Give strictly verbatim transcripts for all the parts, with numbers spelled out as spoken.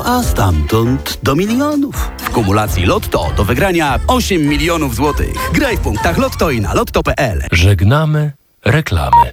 a stamtąd do milionów. W kumulacji Lotto do wygrania osiem milionów złotych. Graj w punktach Lotto i na lotto kropka p l. Żegnamy reklamy.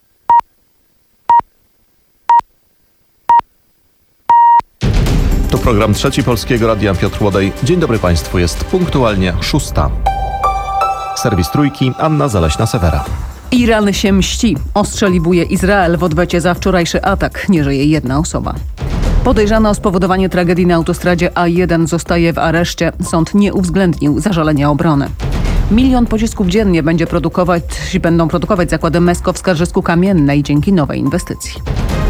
To program Trzeci Polskiego Radia. Piotr Łodej. Dzień dobry Państwu, jest punktualnie szósta. Serwis Trójki, Anna Zaleśna-Sewera. Iran się mści. Ostrzeliwuje Izrael w odwecie za wczorajszy atak. Nie żyje jedna osoba. Podejrzany o spowodowanie tragedii na autostradzie A jeden zostaje w areszcie. Sąd nie uwzględnił zażalenia obrony. Milion pocisków dziennie będzie produkować, będą produkować zakłady Mesko w Skarżysku-Kamiennej dzięki nowej inwestycji.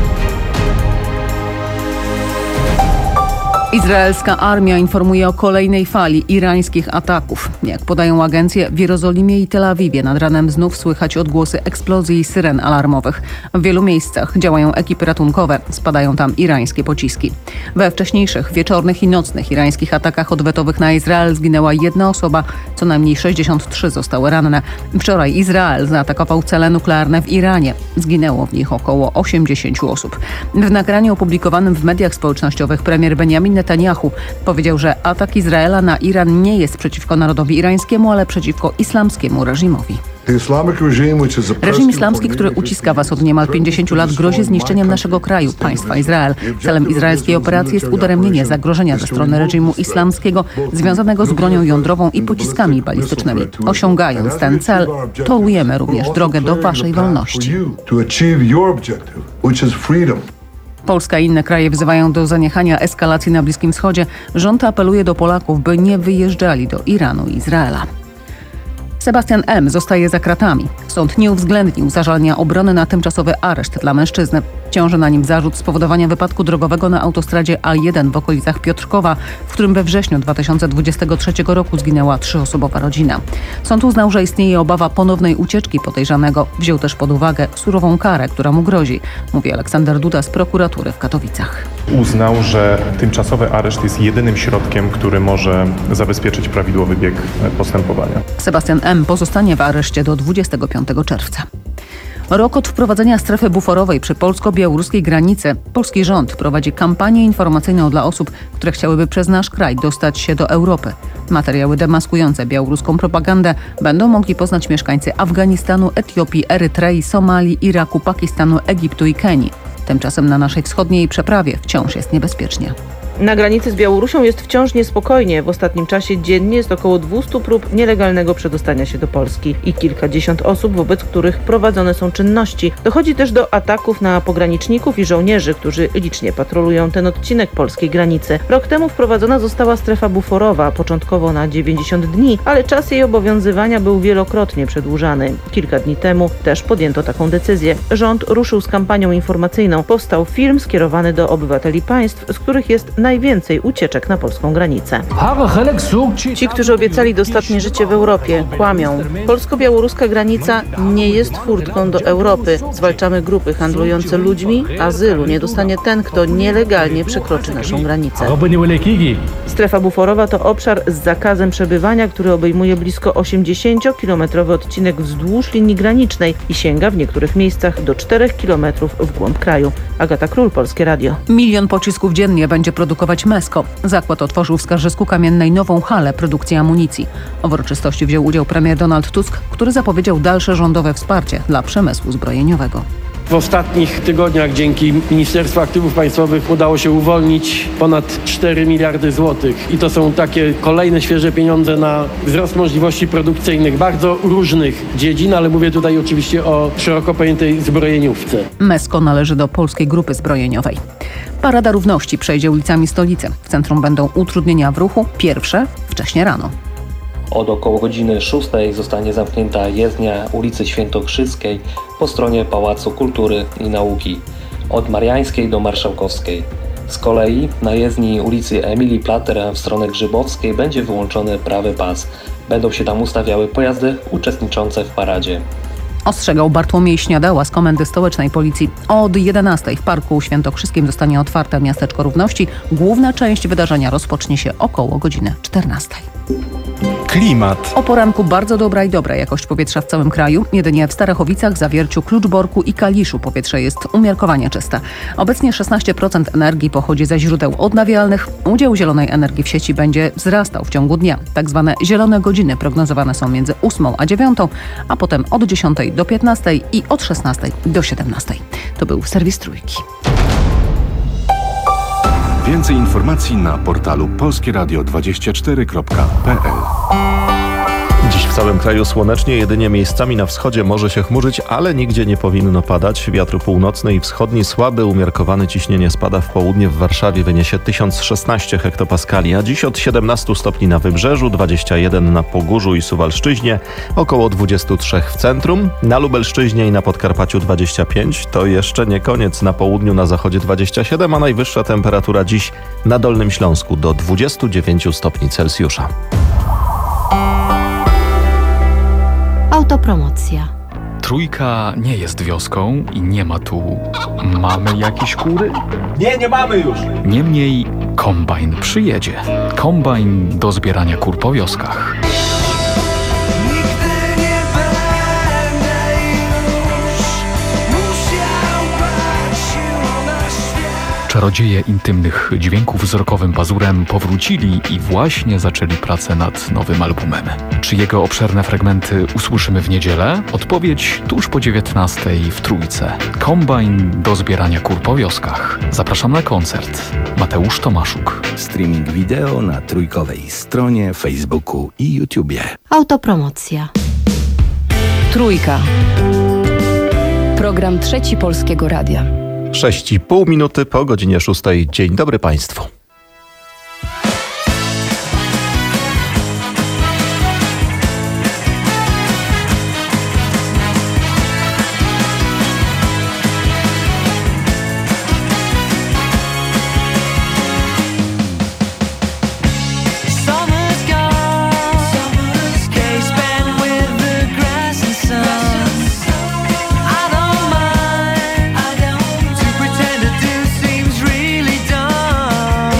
Izraelska armia informuje o kolejnej fali irańskich ataków. Jak podają agencje, w Jerozolimie i Tel Awiwie nad ranem znów słychać odgłosy eksplozji i syren alarmowych. W wielu miejscach działają ekipy ratunkowe, spadają tam irańskie pociski. We wcześniejszych wieczornych i nocnych irańskich atakach odwetowych na Izrael zginęła jedna osoba, co najmniej sześćdziesiąt trzy zostały ranne. Wczoraj Izrael zaatakował cele nuklearne w Iranie. Zginęło w nich około osiemdziesiąt osób. W nagraniu opublikowanym w mediach społecznościowych premier Benjamin Netanyahu powiedział, że atak Izraela na Iran nie jest przeciwko narodowi irańskiemu, ale przeciwko islamskiemu reżimowi. Reżim islamski, który uciska was od niemal pięćdziesięciu lat, grozi zniszczeniem naszego kraju, państwa Izrael. Celem izraelskiej operacji jest udaremnienie zagrożenia ze strony reżimu islamskiego związanego z bronią jądrową i pociskami balistycznymi. Osiągając ten cel, torujemy również drogę do waszej wolności. Polska i inne kraje wzywają do zaniechania eskalacji na Bliskim Wschodzie. Rząd apeluje do Polaków, by nie wyjeżdżali do Iranu i Izraela. Sebastian M. zostaje za kratami. Sąd nie uwzględnił zażalenia obrony na tymczasowy areszt dla mężczyzny. Ciąży na nim zarzut spowodowania wypadku drogowego na autostradzie A jeden w okolicach Piotrkowa, w którym we wrześniu dwa tysiące dwudziestego trzeciego roku zginęła trzyosobowa rodzina. Sąd uznał, że istnieje obawa ponownej ucieczki podejrzanego. Wziął też pod uwagę surową karę, która mu grozi, mówi Aleksander Duda z prokuratury w Katowicach. Uznał, że tymczasowy areszt jest jedynym środkiem, który może zabezpieczyć prawidłowy bieg postępowania. Sebastian M. pozostanie w areszcie do dwudziestego piątego czerwca. Rok od wprowadzenia strefy buforowej przy polsko-białoruskiej granicy polski rząd prowadzi kampanię informacyjną dla osób, które chciałyby przez nasz kraj dostać się do Europy. Materiały demaskujące białoruską propagandę będą mogli poznać mieszkańcy Afganistanu, Etiopii, Erytrei, Somalii, Iraku, Pakistanu, Egiptu i Kenii. Tymczasem na naszej wschodniej przeprawie wciąż jest niebezpiecznie. Na granicy z Białorusią jest wciąż niespokojnie. W ostatnim czasie dziennie jest około dwieście prób nielegalnego przedostania się do Polski i kilkadziesiąt osób, wobec których prowadzone są czynności. Dochodzi też do ataków na pograniczników i żołnierzy, którzy licznie patrolują ten odcinek polskiej granicy. Rok temu wprowadzona została strefa buforowa, początkowo na dziewięćdziesiąt dni, ale czas jej obowiązywania był wielokrotnie przedłużany. Kilka dni temu też podjęto taką decyzję. Rząd ruszył z kampanią informacyjną. Powstał film skierowany do obywateli państw, z których jest najwięcej ucieczek na polską granicę. Ci, którzy obiecali dostatnie życie w Europie, kłamią. Polsko-białoruska granica nie jest furtką do Europy. Zwalczamy grupy handlujące ludźmi. Azylu nie dostanie ten, kto nielegalnie przekroczy naszą granicę. Strefa buforowa to obszar z zakazem przebywania, który obejmuje blisko osiemdziesięciokilometrowy odcinek wzdłuż linii granicznej i sięga w niektórych miejscach do czterech kilometrów w głąb kraju. Agata Król, Polskie Radio. Milion pocisków dziennie będzie produkować Mesko. Zakład otworzył w Skarżysku-Kamiennej nową halę produkcji amunicji. W uroczystości wziął udział premier Donald Tusk, który zapowiedział dalsze rządowe wsparcie dla przemysłu zbrojeniowego. W ostatnich tygodniach dzięki Ministerstwu Aktywów Państwowych udało się uwolnić ponad cztery miliardy złotych i to są takie kolejne świeże pieniądze na wzrost możliwości produkcyjnych bardzo różnych dziedzin, ale mówię tutaj oczywiście o szeroko pojętej zbrojeniówce. Mesko należy do Polskiej Grupy Zbrojeniowej. Parada Równości przejdzie ulicami stolicy. W centrum będą utrudnienia w ruchu, pierwsze wcześnie rano. Od około godziny szóstej zostanie zamknięta jezdnia ulicy Świętokrzyskiej po stronie Pałacu Kultury i Nauki, od Mariańskiej do Marszałkowskiej. Z kolei na jezdni ulicy Emilii Plater w stronę Grzybowskiej będzie wyłączony prawy pas. Będą się tam ustawiały pojazdy uczestniczące w paradzie. Ostrzegał Bartłomiej Śniadała z Komendy Stołecznej Policji. Od jedenastej w Parku Świętokrzyskim zostanie otwarte Miasteczko Równości. Główna część wydarzenia rozpocznie się około godziny czternastej. Klimat. O poranku bardzo dobra i dobra jakość powietrza w całym kraju. Jedynie w Starachowicach, Zawierciu, Kluczborku i Kaliszu powietrze jest umiarkowanie czyste. Obecnie szesnaście procent energii pochodzi ze źródeł odnawialnych. Udział zielonej energii w sieci będzie wzrastał w ciągu dnia. Tak zwane zielone godziny prognozowane są między ósmą a dziewiątą, a potem od dziesiątej do piętnastej i od szesnastej do siedemnastej. To był serwis Trójki. Więcej informacji na portalu polskie radio dwadzieścia cztery kropka p l. Dziś w całym kraju słonecznie, jedynie miejscami na wschodzie może się chmurzyć, ale nigdzie nie powinno padać. Wiatr północny i wschodni słaby, umiarkowane ciśnienie spada w południe. W Warszawie wyniesie tysiąc szesnaście hektopaskali, a dziś od siedemnastu stopni na Wybrzeżu, dwadzieścia jeden na Pogórzu i Suwalszczyźnie, około dwadzieścia trzy w centrum. Na Lubelszczyźnie i na Podkarpaciu dwadzieścia pięć. To jeszcze nie koniec. Na południu, na zachodzie dwadzieścia siedem, a najwyższa temperatura dziś na Dolnym Śląsku do dwudziestu dziewięciu stopni Celsjusza. Autopromocja. Trójka nie jest wioską i nie ma tu... Mamy jakieś kury? Nie, nie mamy już. Niemniej kombajn przyjedzie. Kombajn do zbierania kur po wioskach. Czarodzieje intymnych dźwięków wzrokowym pazurem powrócili i właśnie zaczęli pracę nad nowym albumem. Czy jego obszerne fragmenty usłyszymy w niedzielę? Odpowiedź tuż po dziewiętnastej w Trójce. Kombajn do zbierania kur po wioskach. Zapraszam na koncert. Mateusz Tomaszuk. Streaming wideo na trójkowej stronie, Facebooku i YouTubie. Autopromocja. Trójka. Program Trzeci Polskiego Radia. sześć i pół minuty po godzinie szóstej. Dzień dobry Państwu. Pretend to do seems really dumb.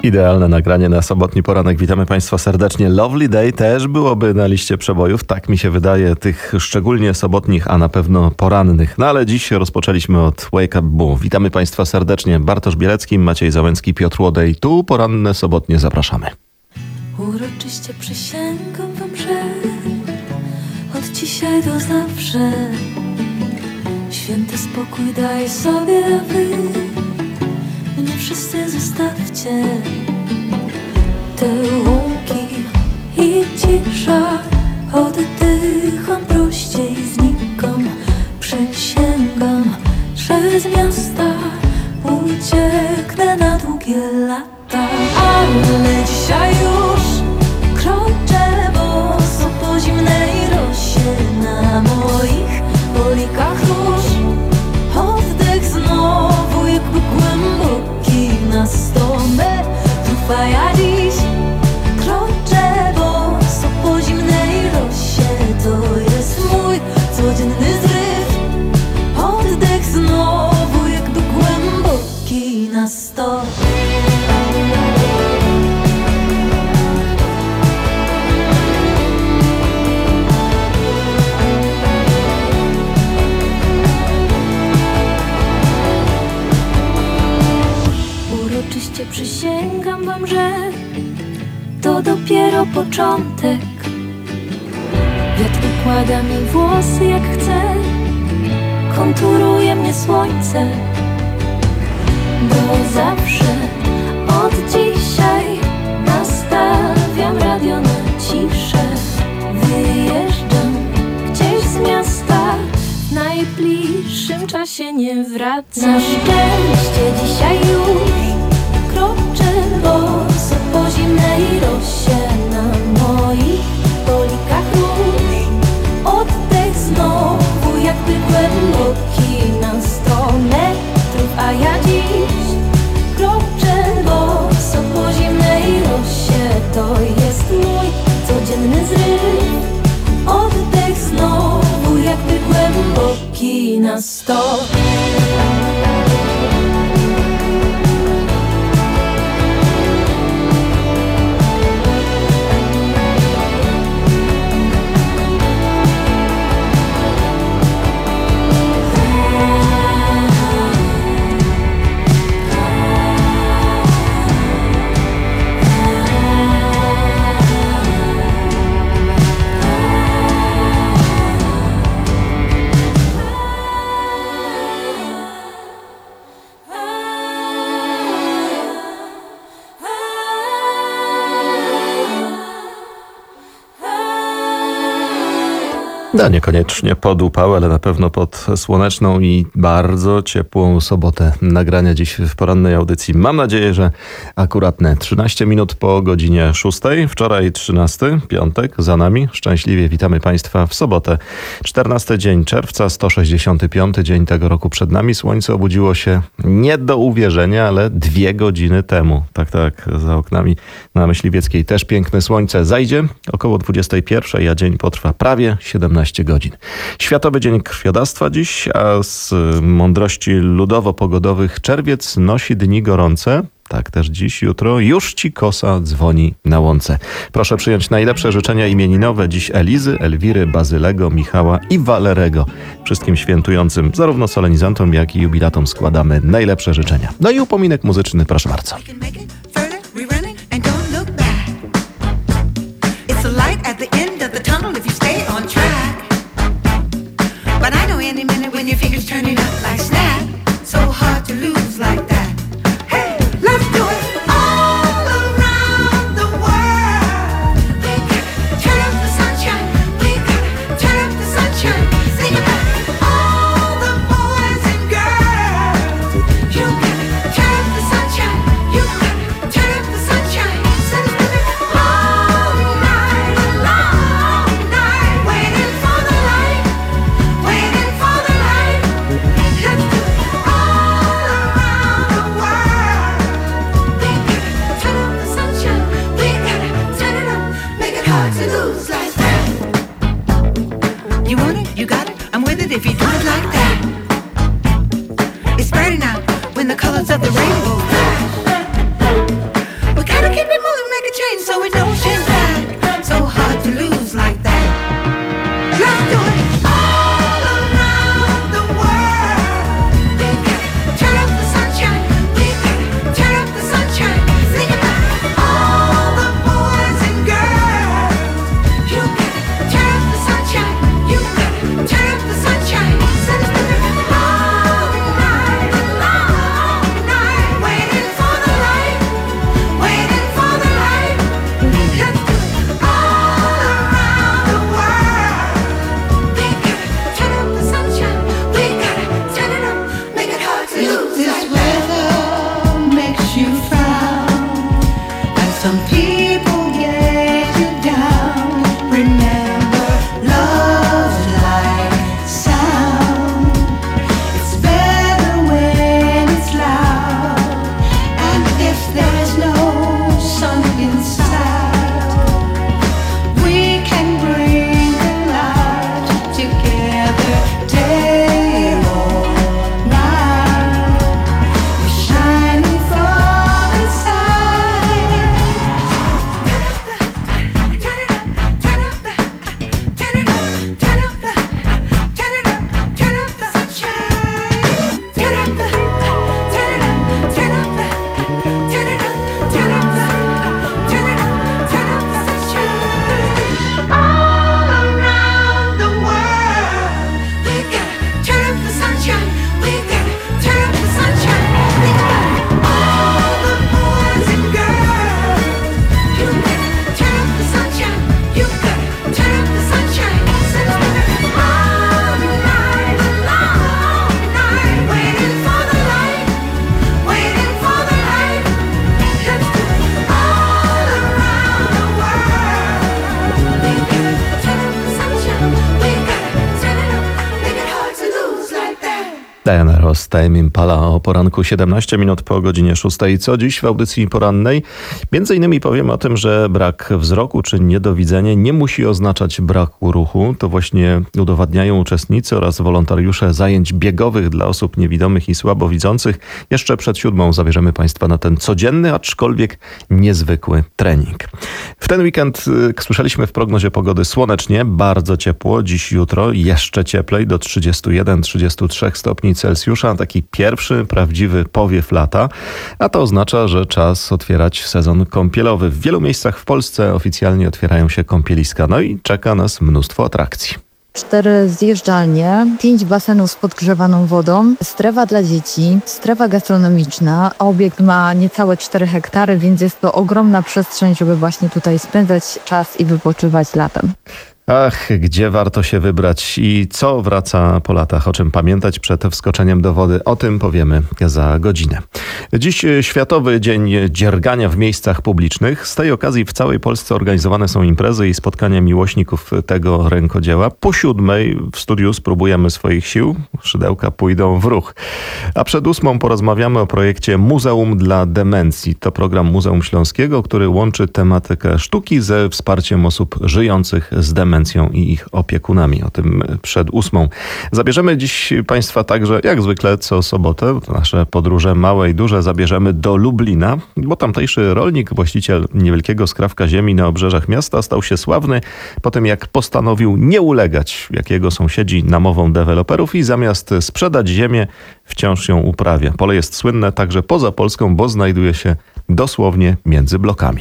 Idealne nagranie na sobotni poranek. Witamy Państwa serdecznie. Lovely Day też byłoby na liście przebojów. Tak mi się wydaje, tych szczególnie sobotnich, a na pewno porannych. No ale dziś rozpoczęliśmy od Wake Up Boo. Witamy Państwa serdecznie. Bartosz Bielecki, Maciej Załęcki, Piotr Łodej. Tu poranne sobotnie zapraszamy. Uroczyście przysięgam wam, że od dzisiaj do zawsze święty spokój daj sobie, a wy mnie wszyscy zostawcie. Te łąki i cisza, oddycham prościej, znikam, przysięgam, że z miasta ucieknę na długie lata. Ale dzisiaj już kroczę boso po zimnej rosie, na moich polikach róż oddech znowu jakby głęboki na sto metrów, a ja dziś kroczę boso po zimnej rosie. To jest mój codzienny zryw, oddech znowu jakby głęboki na sto. Uroczyście przysięgam wam, że to dopiero początek. Wiatr układa mi włosy jak chce, konturuje mnie słońce. Bo zawsze od dzisiaj nastawiam radio na ciszę. Wyjeżdżam gdzieś z miasta, w najbliższym czasie nie wracam. Na szczęście dzisiaj już kroczę boso po zimnej rosie, na moich polikach róż oddech znowu jakby głęboki na sto metrów, a ja dziś kroczę boso po zimnej rosie. To jest mój codzienny zryw, oddech znowu jakby głęboki na sto. No, niekoniecznie pod upał, ale na pewno pod słoneczną i bardzo ciepłą sobotę. Nagrania dziś w porannej audycji. Mam nadzieję, że akuratne. trzynaście minut po godzinie szóstej. Wczoraj trzynasty, piątek za nami. Szczęśliwie witamy Państwa w sobotę. czternasty dzień czerwca, sto sześćdziesiąty piąty dzień tego roku przed nami. Słońce obudziło się nie do uwierzenia, ale dwie godziny temu. Tak, tak, za oknami na Myśliwieckiej też piękne słońce zajdzie. Około dwudziestej pierwszej, a dzień potrwa prawie siedemnaście godzin. Światowy Dzień Krwiodawstwa dziś, a z mądrości ludowo-pogodowych czerwiec nosi dni gorące. Tak też dziś, jutro. Już ci kosa dzwoni na łące. Proszę przyjąć najlepsze życzenia imieninowe dziś Elizy, Elwiry, Bazylego, Michała i Walerego. Wszystkim świętującym, zarówno solenizantom, jak i jubilatom składamy najlepsze życzenia. No i upominek muzyczny, proszę bardzo. But I know any minute when your fingers turning up like snap, so hard to lose like that. Hey, let's do it all around the world. We gotta turn up the sunshine. We gotta turn up the sunshine. Sing about all the boys and girls. You gotta turn up the sunshine. You gotta turn up the sunshine. So let's do it all night long, night, waiting for the light. Waiting for the light. Let's do it all around the world. We gotta turn up the sunshine. We gotta turn it up, make it hard to lose like that. You want it, you got it, I'm with it if you do it like that. It's brighter now when the colors of the rainbow flash. We're Diana Ross, Tame Impala o poranku siedemnaście minut po godzinie szóstej. Co dziś w audycji porannej? Między innymi powiem o tym, że brak wzroku czy niedowidzenie nie musi oznaczać braku ruchu. To właśnie udowadniają uczestnicy oraz wolontariusze zajęć biegowych dla osób niewidomych i słabowidzących. Jeszcze przed siódmą zabierzemy Państwa na ten codzienny, aczkolwiek niezwykły trening. W ten weekend y, słyszeliśmy w prognozie pogody słonecznie, bardzo ciepło. Dziś, jutro jeszcze cieplej, do trzydziestu jeden do trzydziestu trzech stopni Celsjusza. Taki pierwszy prawdziwy powiew lata. A to oznacza, że czas otwierać sezon kąpielowy. W wielu miejscach w Polsce oficjalnie otwierają się kąpieliska. No i czeka nas mnóstwo atrakcji. Cztery zjeżdżalnie, pięć basenów z podgrzewaną wodą, strefa dla dzieci, strefa gastronomiczna. Obiekt ma niecałe cztery hektary, więc jest to ogromna przestrzeń, żeby właśnie tutaj spędzać czas i wypoczywać latem. Ach, gdzie warto się wybrać i co wraca po latach, o czym pamiętać przed wskoczeniem do wody, o tym powiemy za godzinę. Dziś Światowy Dzień Dziergania w miejscach publicznych. Z tej okazji w całej Polsce organizowane są imprezy i spotkania miłośników tego rękodzieła. Po siódmej w studiu spróbujemy swoich sił, szydełka pójdą w ruch. A przed ósmą porozmawiamy o projekcie Muzeum dla Demencji. To program Muzeum Śląskiego, który łączy tematykę sztuki ze wsparciem osób żyjących z demencją i ich opiekunami. O tym przed ósmą. Zabierzemy dziś Państwa także, jak zwykle co sobotę, nasze podróże małe i duże zabierzemy do Lublina, bo tamtejszy rolnik, właściciel niewielkiego skrawka ziemi na obrzeżach miasta, stał się sławny po tym, jak postanowił nie ulegać, jak jego sąsiedzi, namowom deweloperów i zamiast sprzedać ziemię, wciąż ją uprawia. Pole jest słynne także poza Polską, bo znajduje się dosłownie między blokami.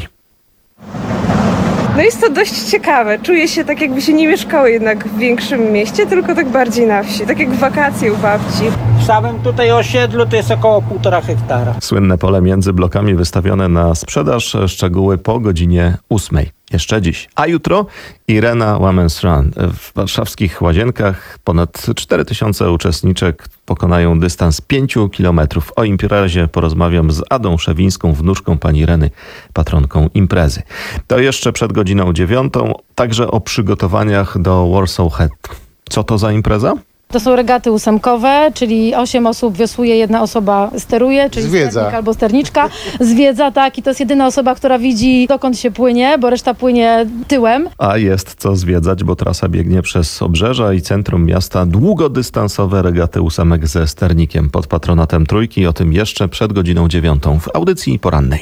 No jest to dość ciekawe. Czuję się tak, jakby się nie mieszkało jednak w większym mieście, tylko tak bardziej na wsi. Tak jak w wakacje u babci. W samym tutaj osiedlu to jest około półtora hektara. Słynne pole między blokami wystawione na sprzedaż. Szczegóły po godzinie ósmej. Jeszcze dziś. A jutro Irena Women's Run. W warszawskich Łazienkach ponad cztery tysiące uczestniczek pokonają dystans pięciu kilometrów. O imprezie porozmawiam z Adą Szewińską, wnuczką pani Ireny, patronką imprezy. To jeszcze przed godziną dziewiątą. Także o przygotowaniach do Warsaw Head. Co to za impreza? To są regaty ósemkowe, czyli osiem osób wiosłuje, jedna osoba steruje, czyli sternik albo sterniczka. Zwiedza, tak, i to jest jedyna osoba, która widzi, dokąd się płynie, bo reszta płynie tyłem. A jest co zwiedzać, bo trasa biegnie przez obrzeża i centrum miasta. Długodystansowe regaty ósemek ze sternikiem pod patronatem Trójki. O tym jeszcze przed godziną dziewiątą w audycji porannej.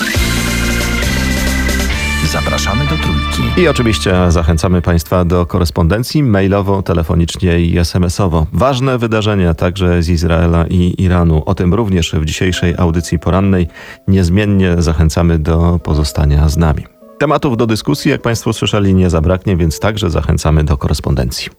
Zapraszamy do Trójki. I oczywiście zachęcamy Państwa do korespondencji mailowo, telefonicznie i es em esowo. Ważne wydarzenia także z Izraela i Iranu. O tym również w dzisiejszej audycji porannej. Niezmiennie zachęcamy do pozostania z nami. Tematów do dyskusji, jak Państwo słyszeli, nie zabraknie, więc także zachęcamy do korespondencji.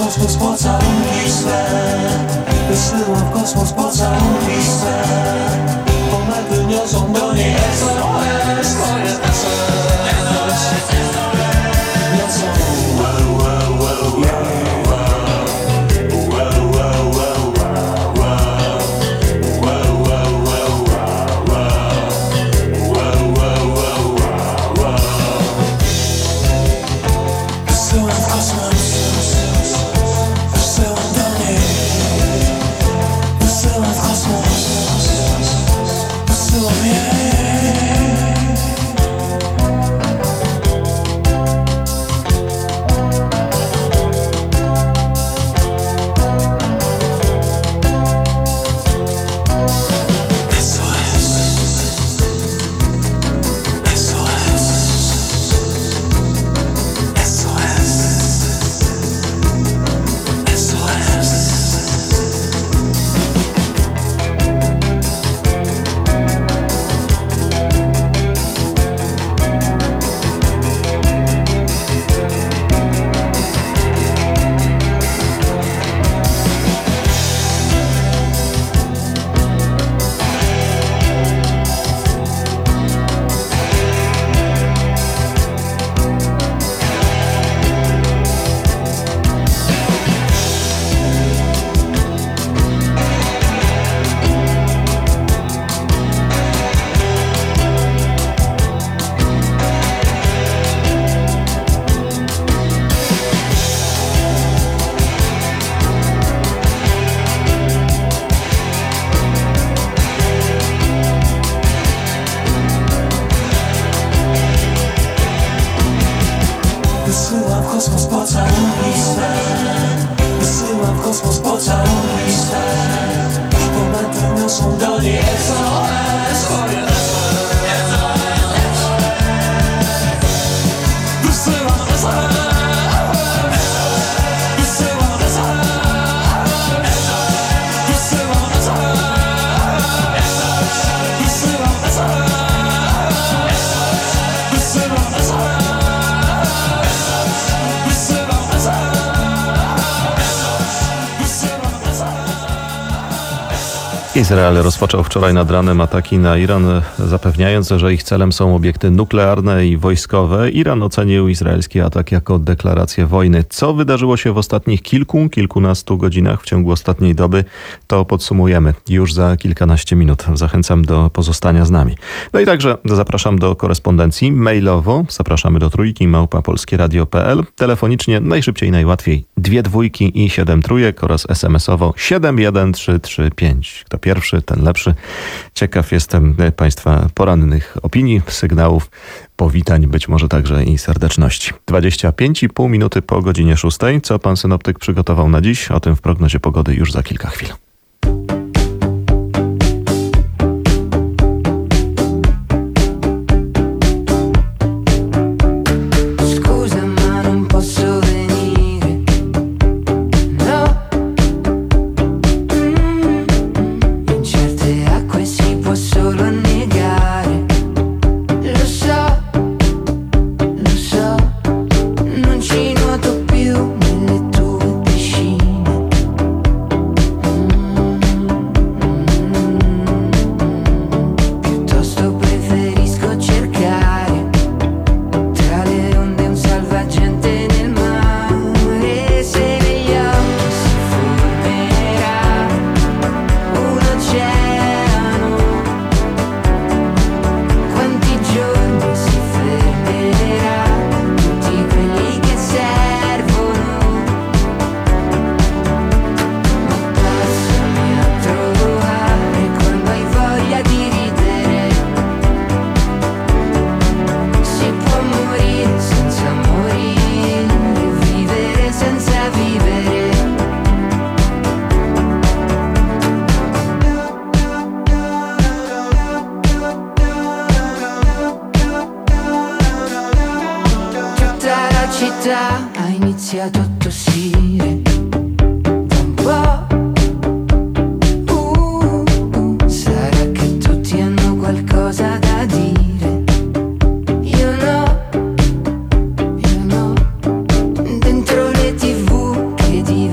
kosmos pocałunki swe. Wysyłam w kosmos pocałunki swe. Komety niosą do niej S O S. To jest S O S. Niosą wow, wow, wow, wysyłam w kosmos pocałunki swe. Wysyłam w kosmos pocałunki swe. Komety niosą do niej S O S. To jest S O S. Wysyłam S O S. Wysyłam S O S. Wysyłam S O S. Wysyłam S O S. Wysyłam S O S. Izrael rozpoczął wczoraj nad ranem ataki na Iran, zapewniając, że ich celem są obiekty nuklearne i wojskowe. Iran ocenił izraelski atak jako deklarację wojny. Co wydarzyło się w ostatnich kilku, kilkunastu godzinach w ciągu ostatniej doby, to podsumujemy już za kilkanaście minut. Zachęcam do pozostania z nami. No i także zapraszam do korespondencji mailowo. Zapraszamy do trójki małpa polskieradio kropka p l. Telefonicznie najszybciej, najłatwiej dwie dwójki i siedem trójek oraz es em esowo siedem jeden trzy trzy pięć. Kto pierwszy, ten lepszy. Ciekaw jestem Państwa porannych opinii, sygnałów, powitań, być może także i serdeczności. dwadzieścia pięć i pół minuty po godzinie szóstej. Co pan synoptyk przygotował na dziś? O tym w prognozie pogody już za kilka chwil. città ha iniziato a tossire da un po'. Uh, uh, sarà che tutti hanno qualcosa da dire. Io no, io no. Dentro le tivù che di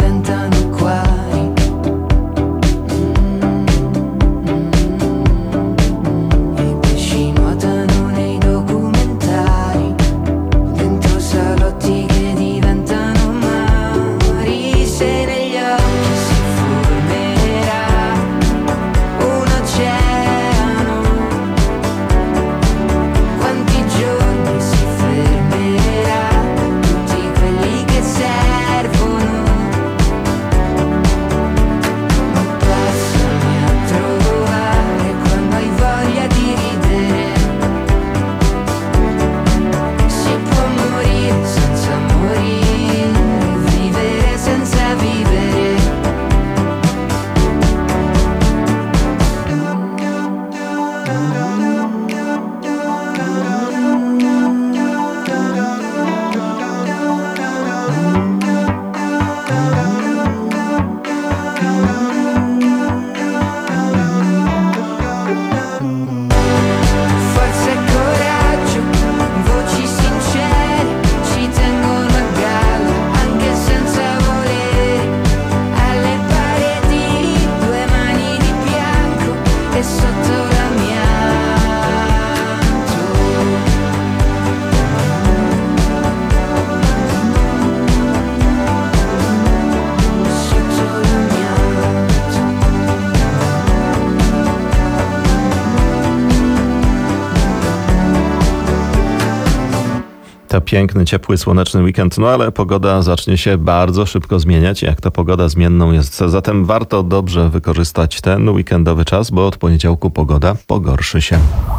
To piękny, ciepły, słoneczny weekend, no ale pogoda zacznie się bardzo szybko zmieniać. Jak to pogoda zmienną jest, zatem warto dobrze wykorzystać ten weekendowy czas, bo od poniedziałku pogoda pogorszy się.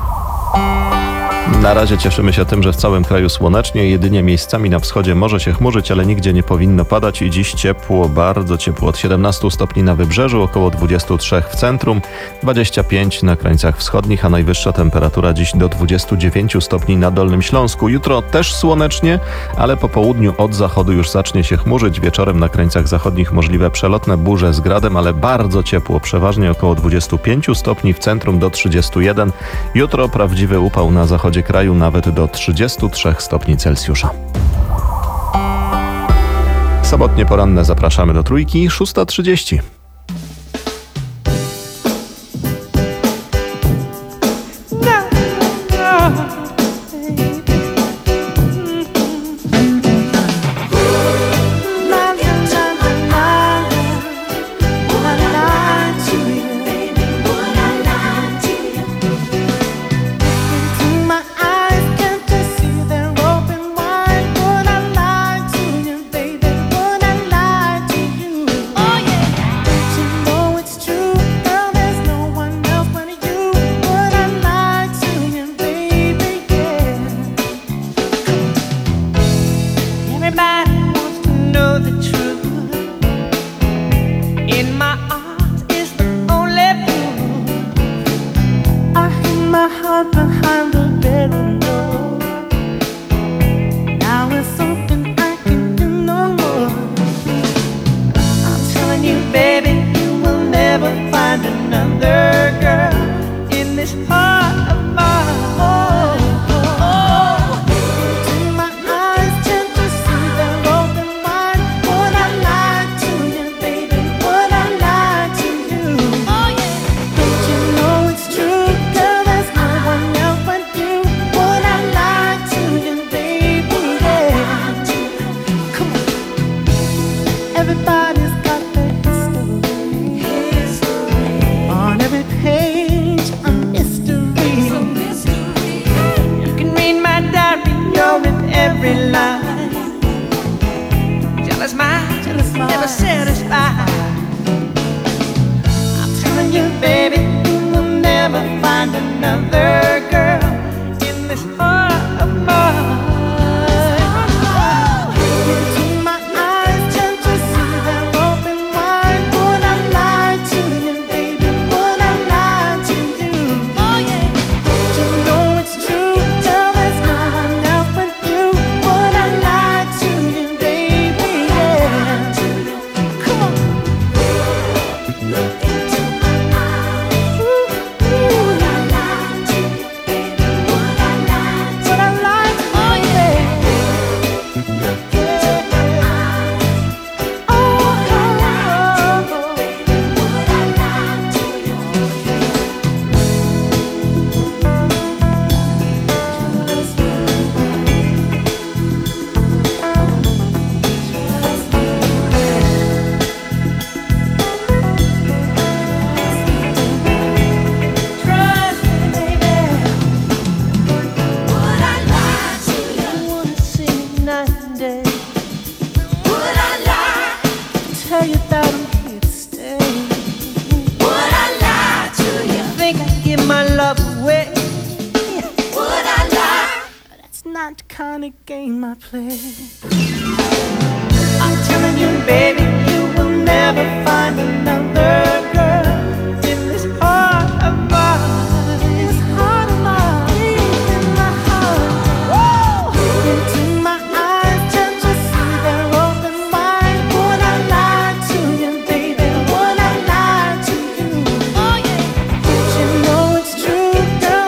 Na razie cieszymy się tym, że w całym kraju słonecznie, jedynie miejscami na wschodzie może się chmurzyć, ale nigdzie nie powinno padać i dziś ciepło, bardzo ciepło, od siedemnastu stopni na wybrzeżu, około dwudziestu trzech w centrum, dwadzieścia pięć na krańcach wschodnich, a najwyższa temperatura dziś do dwudziestu dziewięciu stopni na Dolnym Śląsku. Jutro też słonecznie, ale po południu od zachodu już zacznie się chmurzyć. Wieczorem na krańcach zachodnich możliwe przelotne burze z gradem, ale bardzo ciepło, przeważnie około dwudziestu pięciu stopni, w centrum do trzydziestu jeden. Jutro prawdziwy upał na zachodzie kraju nawet do trzydziestu trzech stopni Celsjusza. Sobotnie poranne zapraszamy do Trójki, szósta trzydzieści.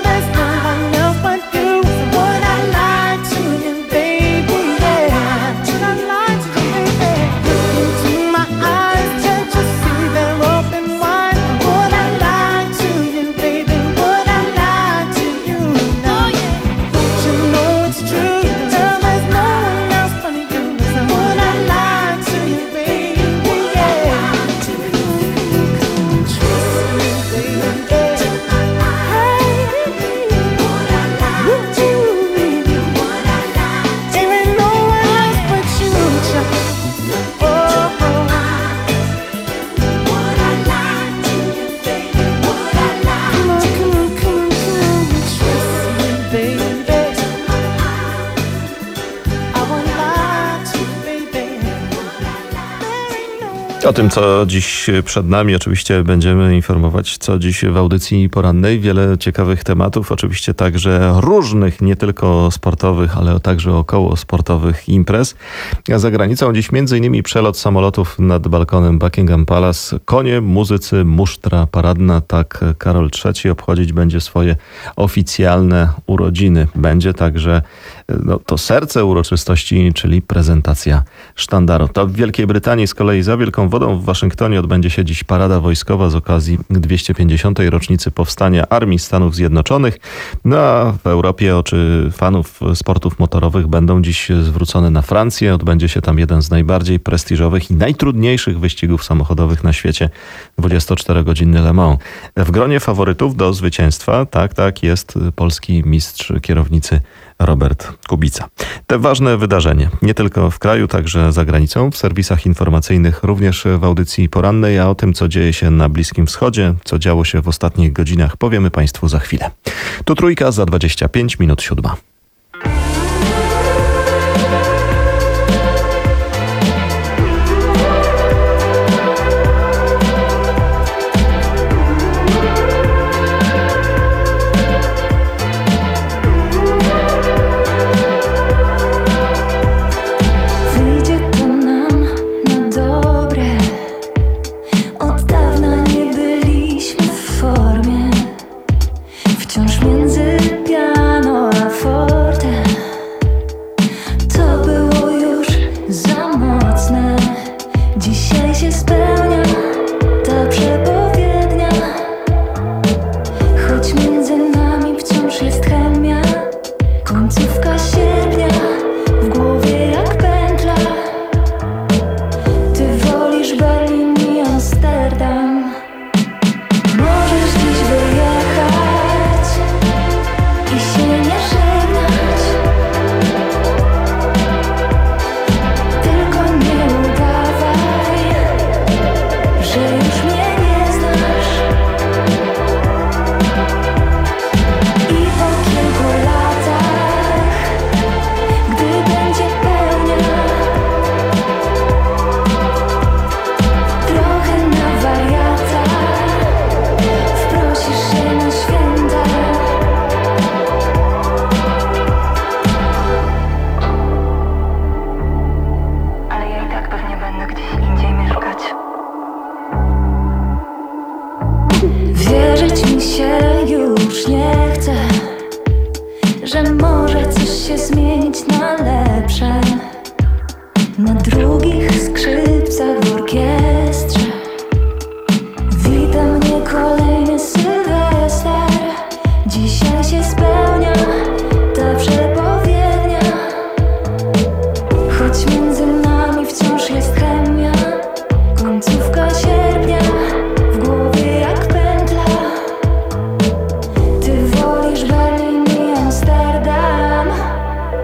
Baby, yeah. O tym, co dziś przed nami, oczywiście będziemy informować, co dziś w audycji porannej. Wiele ciekawych tematów, oczywiście także różnych, nie tylko sportowych, ale także około sportowych imprez. A za granicą dziś między innymi przelot samolotów nad balkonem Buckingham Palace. Konie, muzycy, musztra paradna. Tak Karol trzeci obchodzić będzie swoje oficjalne urodziny. Będzie także no, to serce uroczystości, czyli prezentacja sztandaru. To w Wielkiej Brytanii z kolei za Wielką Wodą w Waszyngtonie odbędzie się dziś parada wojskowa z okazji dwieście pięćdziesiątej rocznicy powstania Armii Stanów Zjednoczonych. No a w Europie oczy fanów sportów motorowych będą dziś zwrócone na Francję. Odbędzie się tam jeden z najbardziej prestiżowych i najtrudniejszych wyścigów samochodowych na świecie, dwudziestoczterogodzinny Le Mans. W gronie faworytów do zwycięstwa, tak, tak, jest polski mistrz kierownicy Robert Kubica. Te ważne wydarzenie, nie tylko w kraju, także za granicą, w serwisach informacyjnych, również w audycji porannej, a o tym, co dzieje się na Bliskim Wschodzie, co działo się w ostatnich godzinach, powiemy Państwu za chwilę. Tu Trójka za dwadzieścia pięć minut siódma.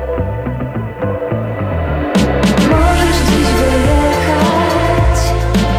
Możesz dziś wyjechać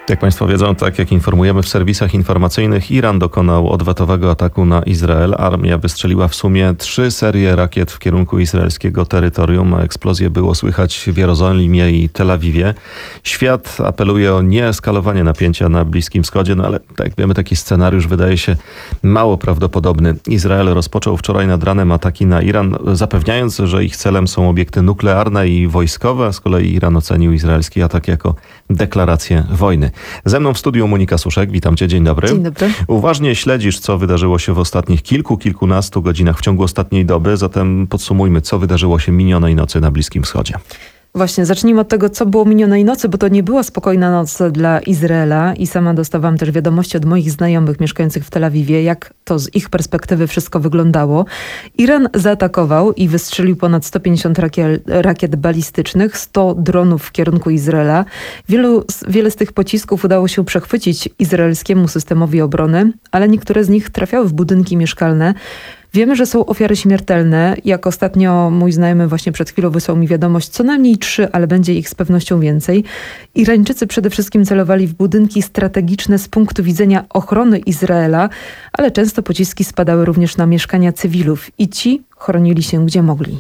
Jak Państwo wiedzą, tak jak informujemy w serwisach informacyjnych, Iran dokonał odwetowego ataku na Izrael. Armia wystrzeliła w sumie trzy serie rakiet w kierunku izraelskiego terytorium. Eksplozje było słychać w Jerozolimie i Tel Awiwie. Świat apeluje o nieeskalowanie napięcia na Bliskim Wschodzie, no ale tak jak wiemy, taki scenariusz wydaje się mało prawdopodobny. Izrael rozpoczął wczoraj nad ranem ataki na Iran, zapewniając, że ich celem są obiekty nuklearne i wojskowe. Z kolei Iran ocenił izraelski atak jako deklarację wojny. Ze mną w studiu Monika Suszek. Witam Cię, dzień dobry. Dzień dobry. Uważnie śledzisz, co wydarzyło się w ostatnich kilku, kilkunastu godzinach w ciągu ostatniej doby. Zatem podsumujmy, co wydarzyło się minionej nocy na Bliskim Wschodzie. Właśnie, zacznijmy od tego, co było minionej nocy, bo to nie była spokojna noc dla Izraela i sama dostawałam też wiadomości od moich znajomych mieszkających w Tel Awiwie, jak to z ich perspektywy wszystko wyglądało. Iran zaatakował i wystrzelił ponad sto pięćdziesiąt rakiet, rakiet balistycznych, sto dronów w kierunku Izraela. Wielu, wiele z tych pocisków udało się przechwycić izraelskiemu systemowi obrony, ale niektóre z nich trafiały w budynki mieszkalne. Wiemy, że są ofiary śmiertelne. Jak ostatnio mój znajomy właśnie przed chwilą wysłał mi wiadomość, co najmniej trzy, ale będzie ich z pewnością więcej. Irańczycy przede wszystkim celowali w budynki strategiczne z punktu widzenia ochrony Izraela, ale często pociski spadały również na mieszkania cywilów i ci chronili się gdzie mogli.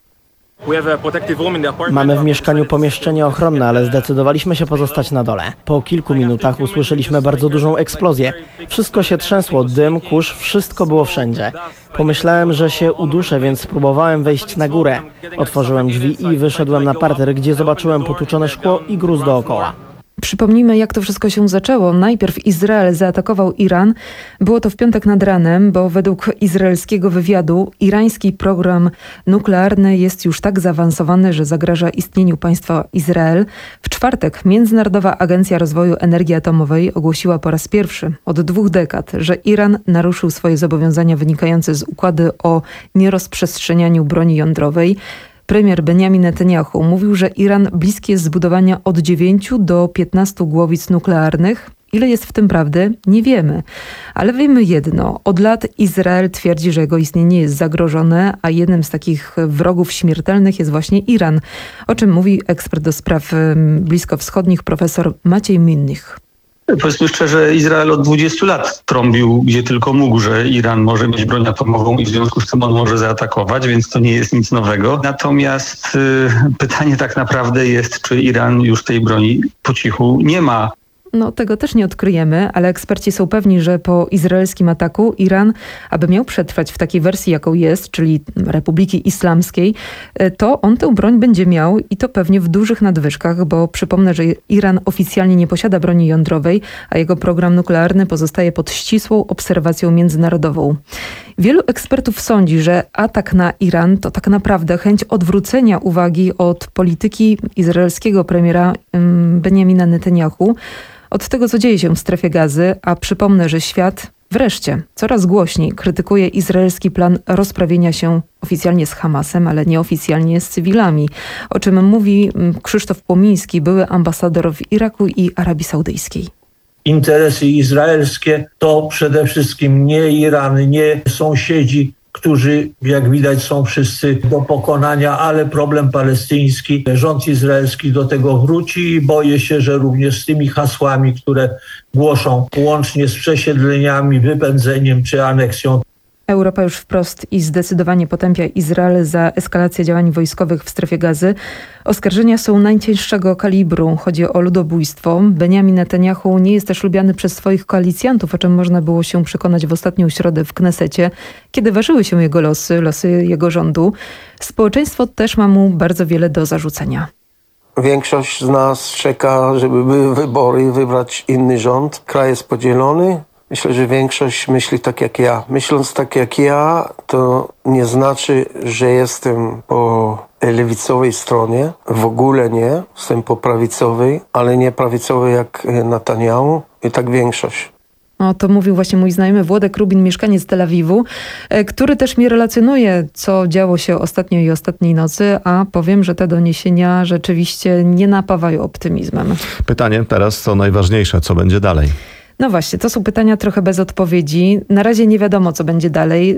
Mamy w mieszkaniu pomieszczenie ochronne, ale zdecydowaliśmy się pozostać na dole. Po kilku minutach usłyszeliśmy bardzo dużą eksplozję. Wszystko się trzęsło, dym, kurz, wszystko było wszędzie. Pomyślałem, że się uduszę, więc spróbowałem wejść na górę. Otworzyłem drzwi i wyszedłem na parter, gdzie zobaczyłem potłuczone szkło i gruz dookoła. Przypomnijmy, jak to wszystko się zaczęło. Najpierw Izrael zaatakował Iran. Było to w piątek nad ranem, bo według izraelskiego wywiadu irański program nuklearny jest już tak zaawansowany, że zagraża istnieniu państwa Izrael. W czwartek Międzynarodowa Agencja Rozwoju Energii Atomowej ogłosiła po raz pierwszy od dwóch dekad, że Iran naruszył swoje zobowiązania wynikające z układu o nierozprzestrzenianiu broni jądrowej. Premier Benjamin Netanyahu mówił, że Iran bliski jest zbudowania od dziewięciu do piętnastu głowic nuklearnych. Ile jest w tym prawdy? Nie wiemy. Ale wiemy jedno. Od lat Izrael twierdzi, że jego istnienie jest zagrożone, a jednym z takich wrogów śmiertelnych jest właśnie Iran. O czym mówi ekspert do spraw bliskowschodnich profesor Maciej Minnych. Powiedzmy szczerze, Izrael od dwudziestu lat trąbił, gdzie tylko mógł, że Iran może mieć broń atomową i w związku z tym on może zaatakować, więc to nie jest nic nowego. Natomiast y, pytanie tak naprawdę jest, czy Iran już tej broni po cichu nie ma. No tego też nie odkryjemy, ale eksperci są pewni, że po izraelskim ataku Iran, aby miał przetrwać w takiej wersji, jaką jest, czyli Republiki Islamskiej, to on tę broń będzie miał i to pewnie w dużych nadwyżkach, bo przypomnę, że Iran oficjalnie nie posiada broni jądrowej, a jego program nuklearny pozostaje pod ścisłą obserwacją międzynarodową. Wielu ekspertów sądzi, że atak na Iran to tak naprawdę chęć odwrócenia uwagi od polityki izraelskiego premiera Benjamina Netanyahu, od tego, co dzieje się w strefie Gazy, a przypomnę, że świat wreszcie coraz głośniej krytykuje izraelski plan rozprawienia się oficjalnie z Hamasem, ale nieoficjalnie z cywilami, o czym mówi Krzysztof Płomiński, były ambasador w Iraku i Arabii Saudyjskiej. Interesy izraelskie to przede wszystkim nie Iran, nie sąsiedzi, którzy, jak widać, są wszyscy do pokonania, ale problem palestyński, rząd izraelski do tego wróci i boję się, że również z tymi hasłami, które głoszą łącznie z przesiedleniami, wypędzeniem czy aneksją. Europa już wprost i zdecydowanie potępia Izrael za eskalację działań wojskowych w strefie Gazy. Oskarżenia są najcięższego kalibru. Chodzi o ludobójstwo. Benjamin Netanyahu nie jest też lubiany przez swoich koalicjantów, o czym można było się przekonać w ostatnią środę w Knesecie, kiedy ważyły się jego losy, losy jego rządu. Społeczeństwo też ma mu bardzo wiele do zarzucenia. Większość z nas czeka, żeby były wybory i wybrać inny rząd. Kraj jest podzielony. Myślę, że większość myśli tak jak ja. Myśląc tak jak ja, to nie znaczy, że jestem po lewicowej stronie. W ogóle nie. Jestem po prawicowej, ale nie prawicowej jak Netanyahu i tak większość. O, to mówił właśnie mój znajomy Włodek Rubin, mieszkaniec z Tel Awiwu, który też mi relacjonuje, co działo się ostatnio i ostatniej nocy, a powiem, że te doniesienia rzeczywiście nie napawają optymizmem. Pytanie teraz, co najważniejsze, co będzie dalej? No właśnie, to są pytania trochę bez odpowiedzi. Na razie nie wiadomo, co będzie dalej.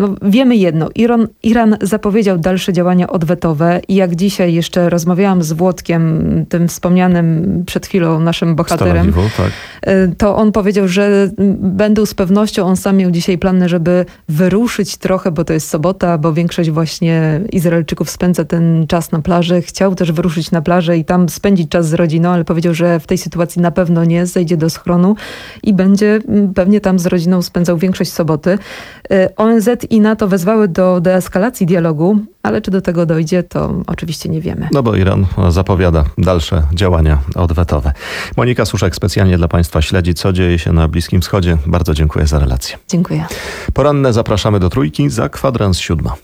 No, wiemy jedno, Iran, Iran zapowiedział dalsze działania odwetowe i jak dzisiaj jeszcze rozmawiałam z Włodkiem, tym wspomnianym przed chwilą naszym bohaterem, Avivu, tak. to on powiedział, że będą z pewnością, on sam miał dzisiaj plany, żeby wyruszyć trochę, bo to jest sobota, bo większość właśnie Izraelczyków spędza ten czas na plaży. Chciał też wyruszyć na plażę i tam spędzić czas z rodziną, ale powiedział, że w tej sytuacji na pewno nie, zejdzie do schronu i będzie pewnie tam z rodziną spędzał większość soboty. O N Z i NATO wezwały do deeskalacji dialogu, ale czy do tego dojdzie, to oczywiście nie wiemy. No bo Iran zapowiada dalsze działania odwetowe. Monika Suszek specjalnie dla Państwa śledzi, co dzieje się na Bliskim Wschodzie. Bardzo dziękuję za relację. Dziękuję. Poranne zapraszamy do Trójki za kwadrans siódma.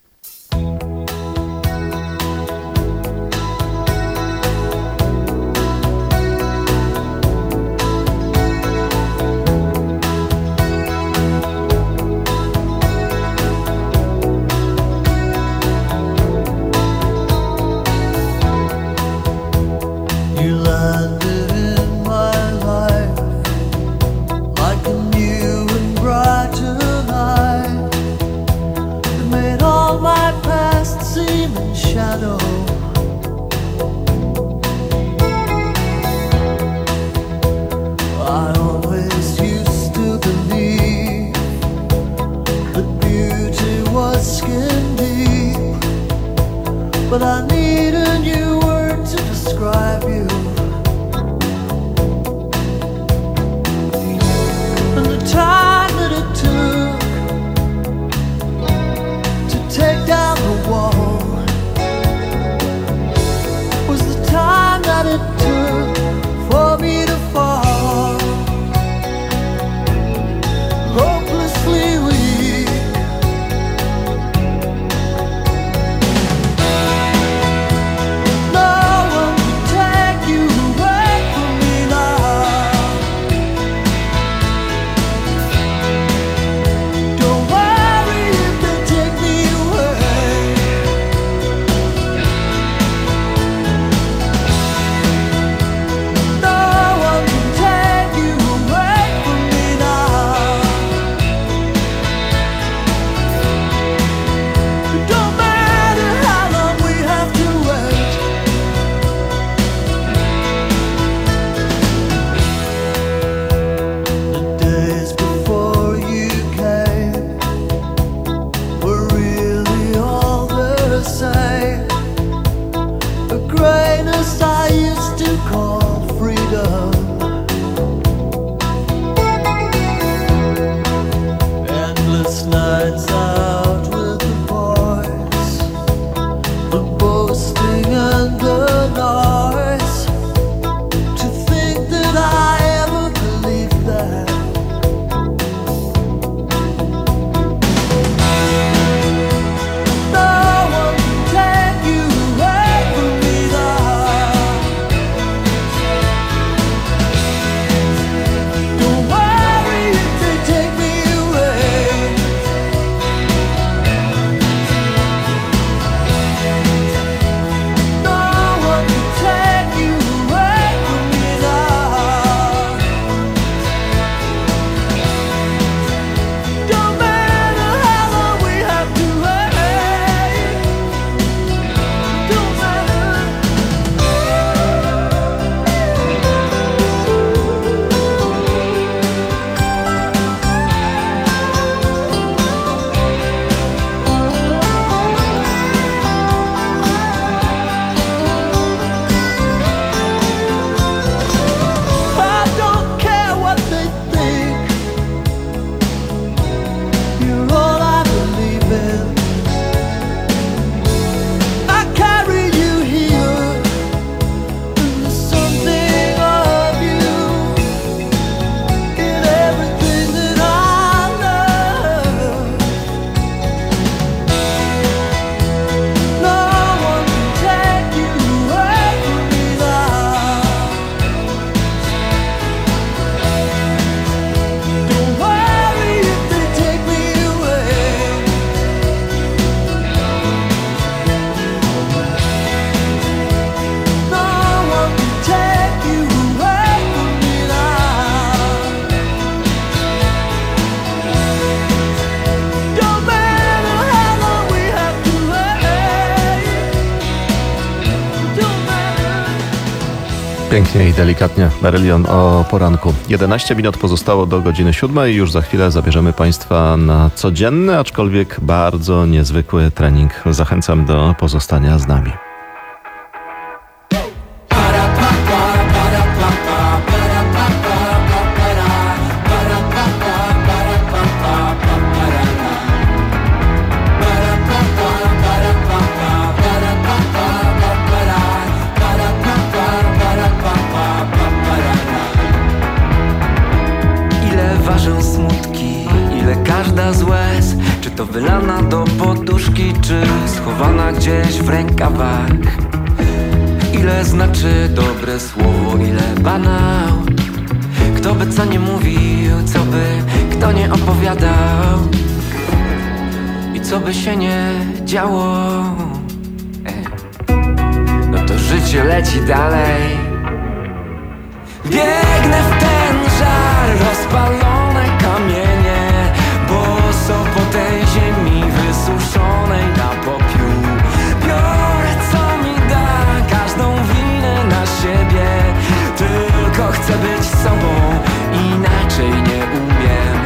But I need a new word to describe you. And the time that it took to take down the wall was the time that it took for me to fall. Hopelessly weak. Pięknie i delikatnie Marillion o poranku. jedenaście minut pozostało do godziny siódmej i już za chwilę zabierzemy Państwa na codzienny, aczkolwiek bardzo niezwykły trening. Zachęcam do pozostania z nami. Z łez, czy to wylana do poduszki, czy schowana gdzieś w rękawach. Ile znaczy dobre słowo, ile banał. Kto by co nie mówił, co by kto nie opowiadał i co by się nie działo. Ej. No to życie leci dalej. Biegnę w ten żar, rozpalone kamienie, boso po tej ziemi wysuszonej na popiół. Biorę co mi da, każdą winę na siebie. Tylko chcę być sobą, inaczej nie umiem.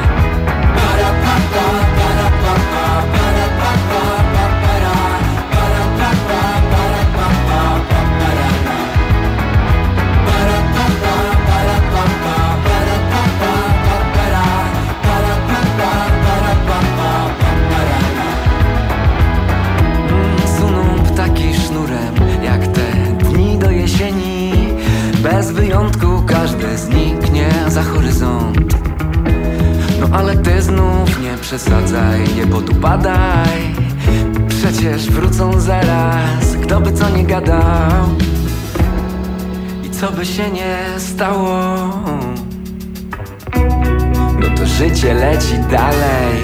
Bez wyjątku każdy zniknie za horyzont. No ale ty znów nie przesadzaj, nie podupadaj. Przecież wrócą zaraz, kto by co nie gadał i co by się nie stało. No to życie leci dalej.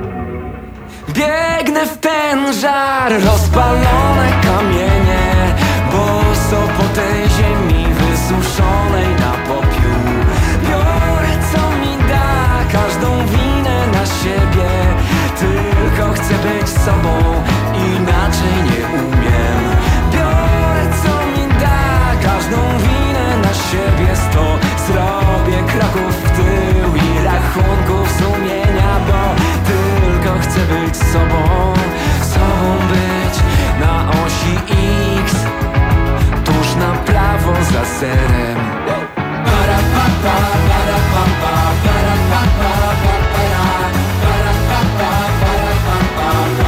Biegnę w ten żar, rozpalone kamienie, boso po tej ziemi wysuszonej na popiół. Biorę co mi da, każdą winę na siebie. Tylko chcę być sobą, inaczej nie umiem. Biorę co mi da, każdą winę na siebie. Sto zrobię kroków w tył i rachunków sumienia, bo tylko chcę być sobą, sobą być na osi X, tuż na prawo za serem. Para pa pa, para pa pa, para pa pa, para para pa pa, para pa pa,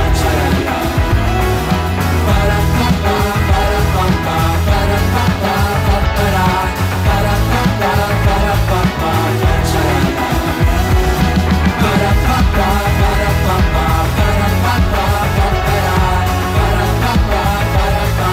para pa pa, para pa pa, para pa pa, para para pa pa, para pa pa, para pa pa, para pa pa, para pa pa, para pa pa, para pa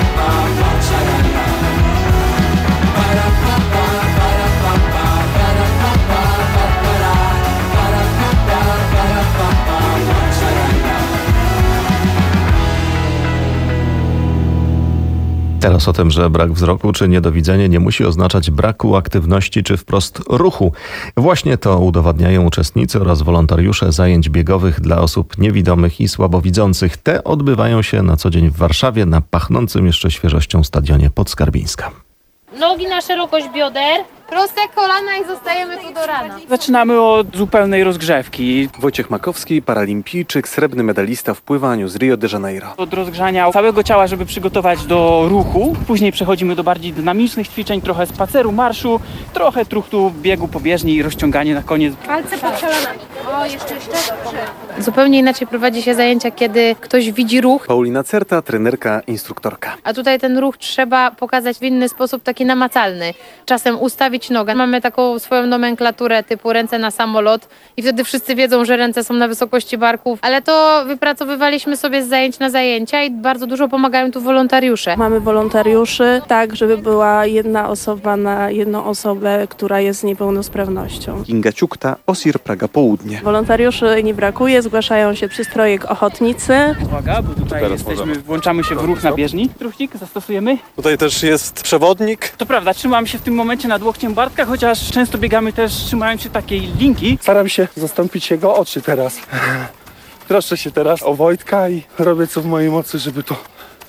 Teraz o tym, że brak wzroku czy niedowidzenie nie musi oznaczać braku aktywności czy wprost ruchu. Właśnie to udowadniają uczestnicy oraz wolontariusze zajęć biegowych dla osób niewidomych i słabowidzących. Te odbywają się na co dzień w Warszawie na pachnącym jeszcze świeżością stadionie Podskarbińska. Nogi na szerokość bioder, proste kolana i zostajemy tu do rana. Zaczynamy od zupełnej rozgrzewki. Wojciech Makowski, paralimpijczyk, srebrny medalista w pływaniu z Rio de Janeiro. Od rozgrzania całego ciała, żeby przygotować do ruchu. Później przechodzimy do bardziej dynamicznych ćwiczeń, trochę spaceru, marszu, trochę truchtu, biegu po bieżni i rozciąganie na koniec. Palce pod kolanami. O, jeszcze, jeszcze. Zupełnie inaczej prowadzi się zajęcia, kiedy ktoś widzi ruch. Paulina Certa, trenerka, instruktorka. A tutaj ten ruch trzeba pokazać w inny sposób, taki namacalny. Czasem ustawić nogę. Mamy taką swoją nomenklaturę typu ręce na samolot i wtedy wszyscy wiedzą, że ręce są na wysokości barków, ale to wypracowywaliśmy sobie z zajęć na zajęcia i bardzo dużo pomagają tu wolontariusze. Mamy wolontariuszy tak, żeby była jedna osoba na jedną osobę, która jest z niepełnosprawnością. Kinga Ciukta, Osir Praga Południe. Wolontariuszy nie brakuje, zgłaszają się przy strojek ochotnicy. Uwaga, bo tutaj Teraz jesteśmy, możemy. włączamy się w ruch na bieżni. Truchnik zastosujemy. Tutaj też jest przewodnik. To prawda, trzymam się w tym momencie nad łokciem Bartka, chociaż często biegamy też trzymając się takiej linki. Staram się zastąpić jego oczy teraz. Troszczę się teraz o Wojtka i robię co w mojej mocy, żeby to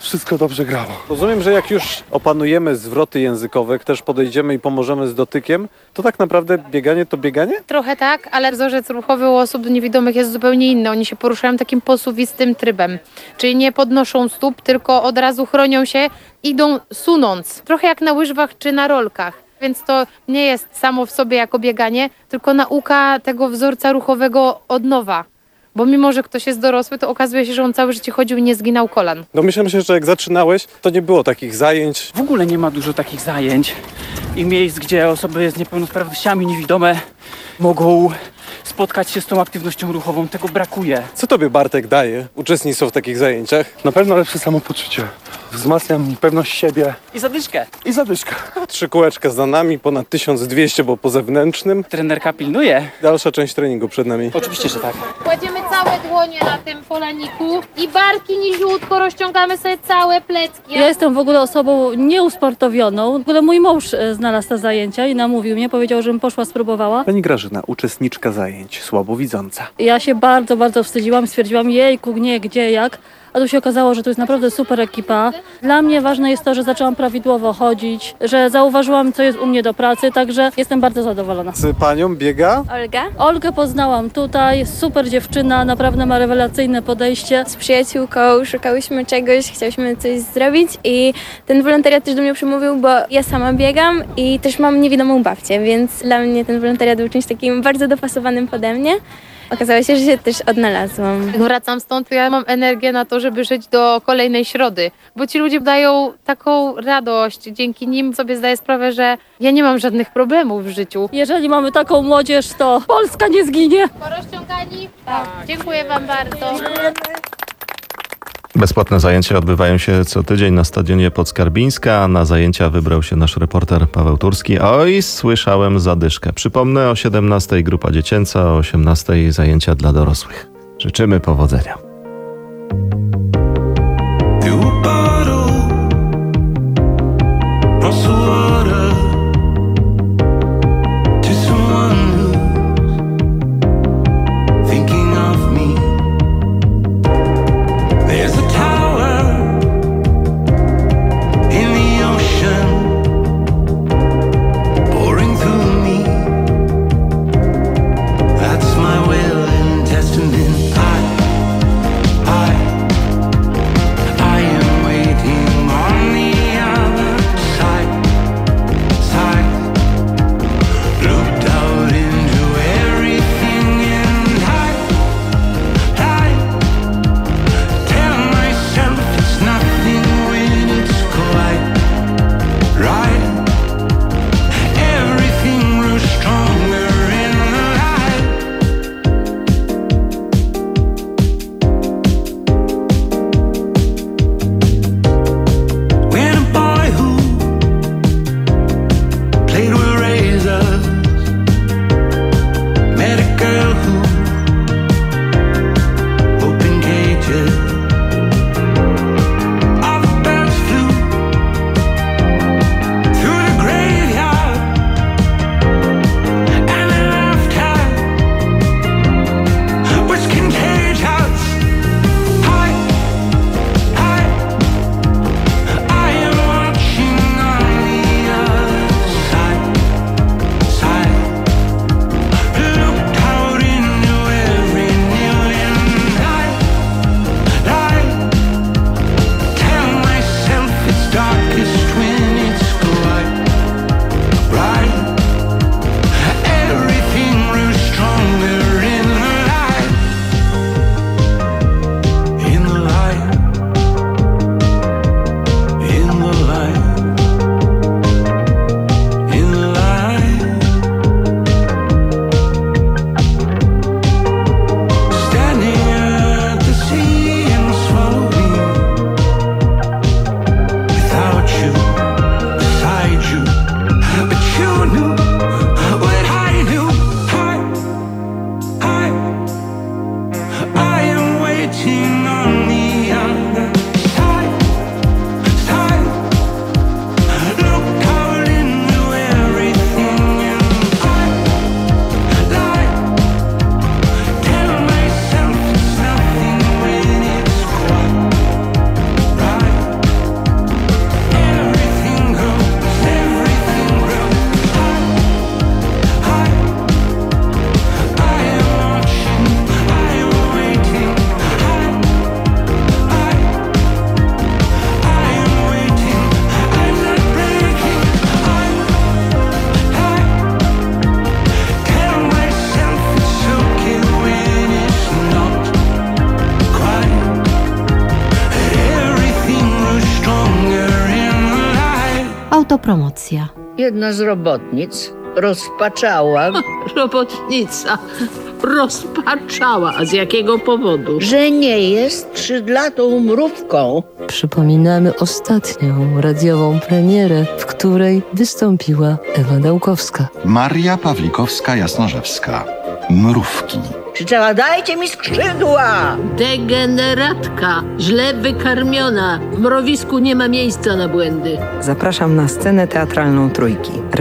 wszystko dobrze grało. Rozumiem, że jak już opanujemy zwroty językowe, też podejdziemy i pomożemy z dotykiem, to tak naprawdę bieganie to bieganie? Trochę tak, ale wzorzec ruchowy u osób niewidomych jest zupełnie inny. Oni się poruszają takim posuwistym trybem, czyli nie podnoszą stóp, tylko od razu chronią się, idą sunąc. Trochę jak na łyżwach czy na rolkach. Więc to nie jest samo w sobie jako bieganie, tylko nauka tego wzorca ruchowego od nowa. Bo mimo, że ktoś jest dorosły, to okazuje się, że on całe życie chodził i nie zginał kolan. Domyślam się, że jak zaczynałeś, to nie było takich zajęć. W ogóle nie ma dużo takich zajęć i miejsc, gdzie osoby z niepełnosprawnościami niewidome mogą spotkać się z tą aktywnością ruchową. Tego brakuje. Co tobie, Bartek, daje uczestnictwo w takich zajęciach? Na pewno lepsze samopoczucie. Wzmacniam pewność siebie. I zadyszkę. I zadyszkę. Trzy kółeczka za nami, ponad tysiąc dwieście, bo po zewnętrznym. Trenerka pilnuje. Dalsza część treningu przed nami. Oczywiście, że tak. Kładziemy całe dłonie na tym polaniku i barki niziutko rozciągamy sobie całe plecki. Ja jestem w ogóle osobą nieusportowioną. W ogóle mój mąż e, znalazł te zajęcia i namówił mnie, powiedział, żebym poszła, spróbowała. Pani Grażyna, uczestniczka zajęć, słabowidząca. Ja się bardzo, bardzo wstydziłam, stwierdziłam, jejku, nie, gdzie, jak. A tu się okazało, że to jest naprawdę super ekipa. Dla mnie ważne jest to, że zaczęłam prawidłowo chodzić, że zauważyłam, co jest u mnie do pracy, także jestem bardzo zadowolona. Z panią biega? Olga? Olgę poznałam tutaj, super dziewczyna, naprawdę ma rewelacyjne podejście. Z przyjaciółką szukałyśmy czegoś, chciałyśmy coś zrobić i ten wolontariat też do mnie przemówił, bo ja sama biegam i też mam niewidomą babcię, więc dla mnie ten wolontariat był czymś takim bardzo dopasowanym pode mnie. Okazało się, że się też odnalazłam. Jak wracam stąd, to ja mam energię na to, żeby żyć do kolejnej środy, bo ci ludzie dają taką radość. Dzięki nim sobie zdaję sprawę, że ja nie mam żadnych problemów w życiu. Jeżeli mamy taką młodzież, to Polska nie zginie. Porozciągani? Tak. Dziękuję wam bardzo. Bezpłatne zajęcia odbywają się co tydzień na stadionie Podskarbińska, a na zajęcia wybrał się nasz reporter Paweł Turski. Oj, słyszałem zadyszkę. Przypomnę, o siedemnastej grupa dziecięca, o osiemnastej zajęcia dla dorosłych. Życzymy powodzenia. Autopromocja. Jedna z robotnic rozpaczała. Robotnica rozpaczała. A z jakiego powodu? Że nie jest skrzydlatą mrówką. Przypominamy ostatnią radiową premierę, w której wystąpiła Ewa Dałkowska. Maria Pawlikowska-Jasnorzewska. Mrówki. Krzyczała, dajcie mi skrzydła! Degeneratka, źle wykarmiona. W mrowisku nie ma miejsca na błędy. Zapraszam na scenę teatralną Trójki.